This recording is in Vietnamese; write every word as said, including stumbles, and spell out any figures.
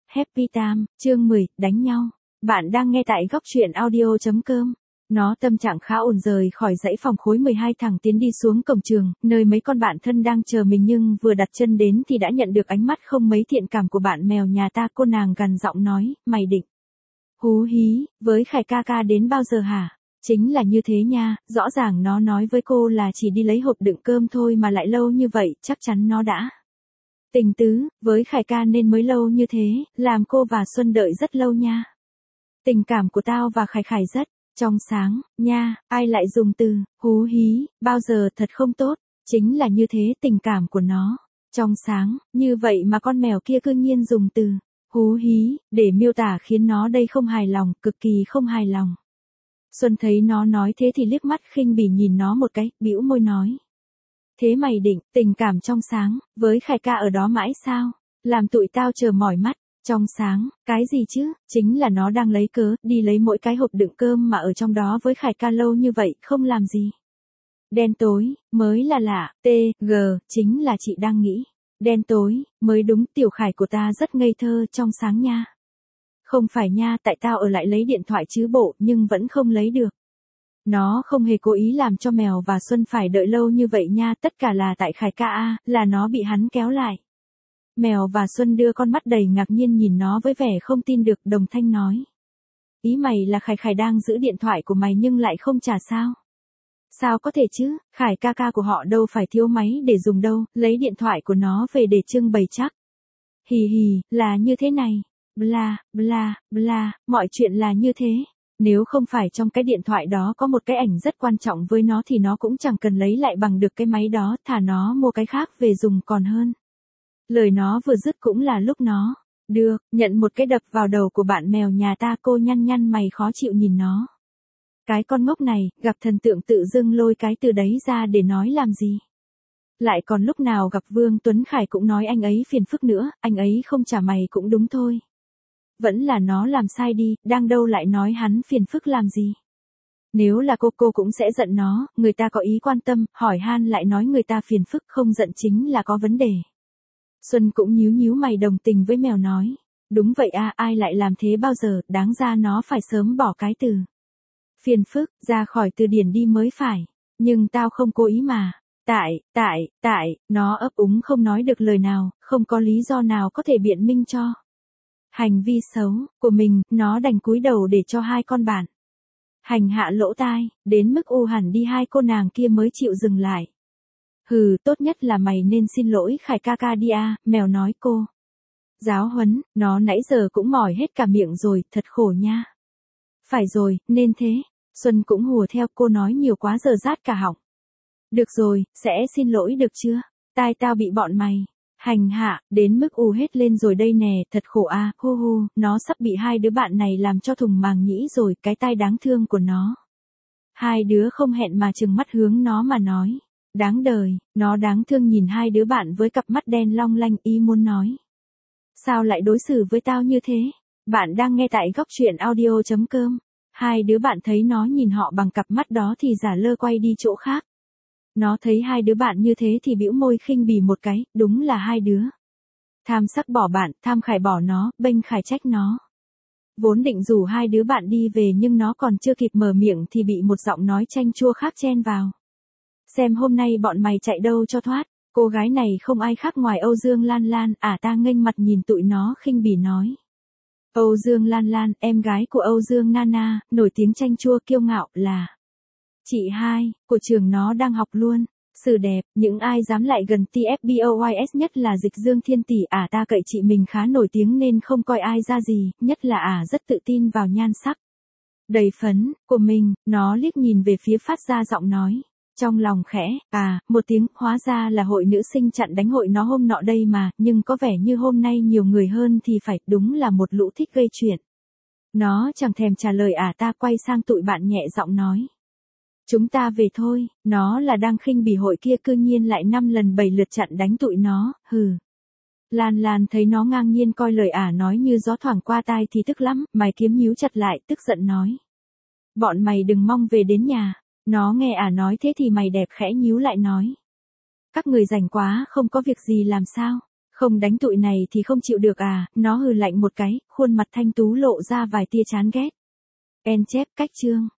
Happy Time, chương mười, đánh nhau. Bạn đang nghe tại góc truyện audio chấm com. Nó tâm trạng khá ổn rời khỏi dãy phòng khối mười hai thẳng tiến đi xuống cổng trường, nơi mấy con bạn thân đang chờ mình nhưng vừa đặt chân đến thì đã nhận được ánh mắt không mấy thiện cảm của bạn mèo nhà ta. Cô nàng gằn giọng nói, mày định hú hí, với Khải ca ca đến bao giờ hả? Chính là như thế nha, rõ ràng nó nói với cô là chỉ đi lấy hộp đựng cơm thôi mà lại lâu như vậy, chắc chắn nó đã tình tứ, với Khải ca nên mới lâu như thế, làm cô và Xuân đợi rất lâu nha. Tình cảm của tao và Khải Khải rất trong sáng, nha, ai lại dùng từ hú hí, bao giờ thật không tốt, chính là như thế, tình cảm của nó trong sáng, như vậy mà con mèo kia cư nhiên dùng từ hú hí để miêu tả khiến nó đây không hài lòng, cực kỳ không hài lòng. Xuân thấy nó nói thế thì liếc mắt khinh bỉ nhìn nó một cái, bĩu môi nói. Thế mày định, tình cảm trong sáng, với Khải ca ở đó mãi sao? Làm tụi tao chờ mỏi mắt, trong sáng, cái gì chứ, chính là nó đang lấy cớ, đi lấy mỗi cái hộp đựng cơm mà ở trong đó với Khải ca lâu như vậy, không làm gì. Đen tối, mới là lạ, T, G, chính là chị đang nghĩ. Đen tối, mới đúng, tiểu Khải của ta rất ngây thơ, trong sáng nha. Không phải nha, tại tao ở lại lấy điện thoại chứ bộ, nhưng vẫn không lấy được. Nó không hề cố ý làm cho mèo và Xuân phải đợi lâu như vậy nha, tất cả là tại Khải ca a, là nó bị hắn kéo lại. Mèo và Xuân đưa con mắt đầy ngạc nhiên nhìn nó với vẻ không tin được, đồng thanh nói. Ý mày là Khải Khải đang giữ điện thoại của mày nhưng lại không trả sao? Sao có thể chứ, Khải ca ca của họ đâu phải thiếu máy để dùng đâu, lấy điện thoại của nó về để trưng bày chắc. Hì hì, là như thế này. Bla, bla, bla, mọi chuyện là như thế. Nếu không phải trong cái điện thoại đó có một cái ảnh rất quan trọng với nó thì nó cũng chẳng cần lấy lại bằng được cái máy đó, thà nó mua cái khác về dùng còn hơn. Lời nó vừa dứt cũng là lúc nó được nhận một cái đập vào đầu của bạn mèo nhà ta. Cô nhăn nhăn mày khó chịu nhìn nó. Cái con ngốc này, gặp thần tượng tự dưng lôi cái từ đấy ra để nói làm gì? Lại còn lúc nào gặp Vương Tuấn Khải cũng nói anh ấy phiền phức nữa, anh ấy không trả mày cũng đúng thôi. Vẫn là nó làm sai đi, đang đâu lại nói hắn phiền phức làm gì. Nếu là cô cô cũng sẽ giận nó, người ta có ý quan tâm, hỏi han lại nói người ta phiền phức, không giận chính là có vấn đề. Xuân cũng nhíu nhíu mày đồng tình với mèo nói. Đúng vậy à, ai lại làm thế bao giờ, đáng ra nó phải sớm bỏ cái từ phiền phức ra khỏi từ điển đi mới phải. Nhưng tao không cố ý mà. Tại, tại, tại, nó ấp úng không nói được lời nào, không có lý do nào có thể biện minh cho hành vi xấu của mình, nó đành cúi đầu để cho hai con bạn hành hạ lỗ tai, đến mức u hẳn đi hai cô nàng kia mới chịu dừng lại. Hừ, tốt nhất là mày nên xin lỗi Khải ca ca đi a, mèo nói cô. Giáo huấn, nó nãy giờ cũng mỏi hết cả miệng rồi, thật khổ nha. Phải rồi, nên thế. Xuân cũng hùa theo, cô nói nhiều quá giờ rát cả họng. Được rồi, sẽ xin lỗi được chưa? Tai tao bị bọn mày hành hạ, đến mức u hết lên rồi đây nè, thật khổ a, à, hu hu, nó sắp bị hai đứa bạn này làm cho thùng màng nhĩ rồi, cái tai đáng thương của nó. Hai đứa không hẹn mà trừng mắt hướng nó mà nói. Đáng đời, nó đáng thương nhìn hai đứa bạn với cặp mắt đen long lanh, ý muốn nói. Sao lại đối xử với tao như thế? Bạn đang nghe tại góc truyện audio chấm com. Hai đứa bạn thấy nó nhìn họ bằng cặp mắt đó thì giả lơ quay đi chỗ khác. Nó thấy hai đứa bạn như thế thì bĩu môi khinh bỉ một cái, đúng là hai đứa tham sắc bỏ bạn, tham Khải bỏ nó, bênh Khải trách nó. Vốn định rủ hai đứa bạn đi về nhưng nó còn chưa kịp mở miệng thì bị một giọng nói chanh chua khác chen vào. Xem hôm nay bọn mày chạy đâu cho thoát, cô gái này không ai khác ngoài Âu Dương Lan Lan, à ta nghênh mặt nhìn tụi nó khinh bỉ nói. Âu Dương Lan Lan, em gái của Âu Dương Nana, nổi tiếng chanh chua kiêu ngạo là chị hai, của trường nó đang học luôn. Sử đẹp, những ai dám lại gần tê ép boys nhất là Dịch Dương Thiên Tỷ, à ta cậy chị mình khá nổi tiếng nên không coi ai ra gì, nhất là à rất tự tin vào nhan sắc đầy phấn của mình, nó liếc nhìn về phía phát ra giọng nói. Trong lòng khẽ, à, một tiếng, hóa ra là hội nữ sinh chặn đánh hội nó hôm nọ đây mà, nhưng có vẻ như hôm nay nhiều người hơn thì phải, đúng là một lũ thích gây chuyện. Nó chẳng thèm trả lời à ta quay sang tụi bạn nhẹ giọng nói. Chúng ta về thôi, nó là đang khinh bỉ hội kia cư nhiên lại năm lần bảy lượt chặn đánh tụi nó, hừ. Lan Lan thấy nó ngang nhiên coi lời ả nói như gió thoảng qua tai thì tức lắm, mày kiếm nhíu chặt lại, tức giận nói. Bọn mày đừng mong về đến nhà. Nó nghe ả nói thế thì mày đẹp khẽ nhíu lại nói. Các người rảnh quá không có việc gì làm sao? Không đánh tụi này thì không chịu được à, nó hừ lạnh một cái, khuôn mặt thanh tú lộ ra vài tia chán ghét. En chép cách chương.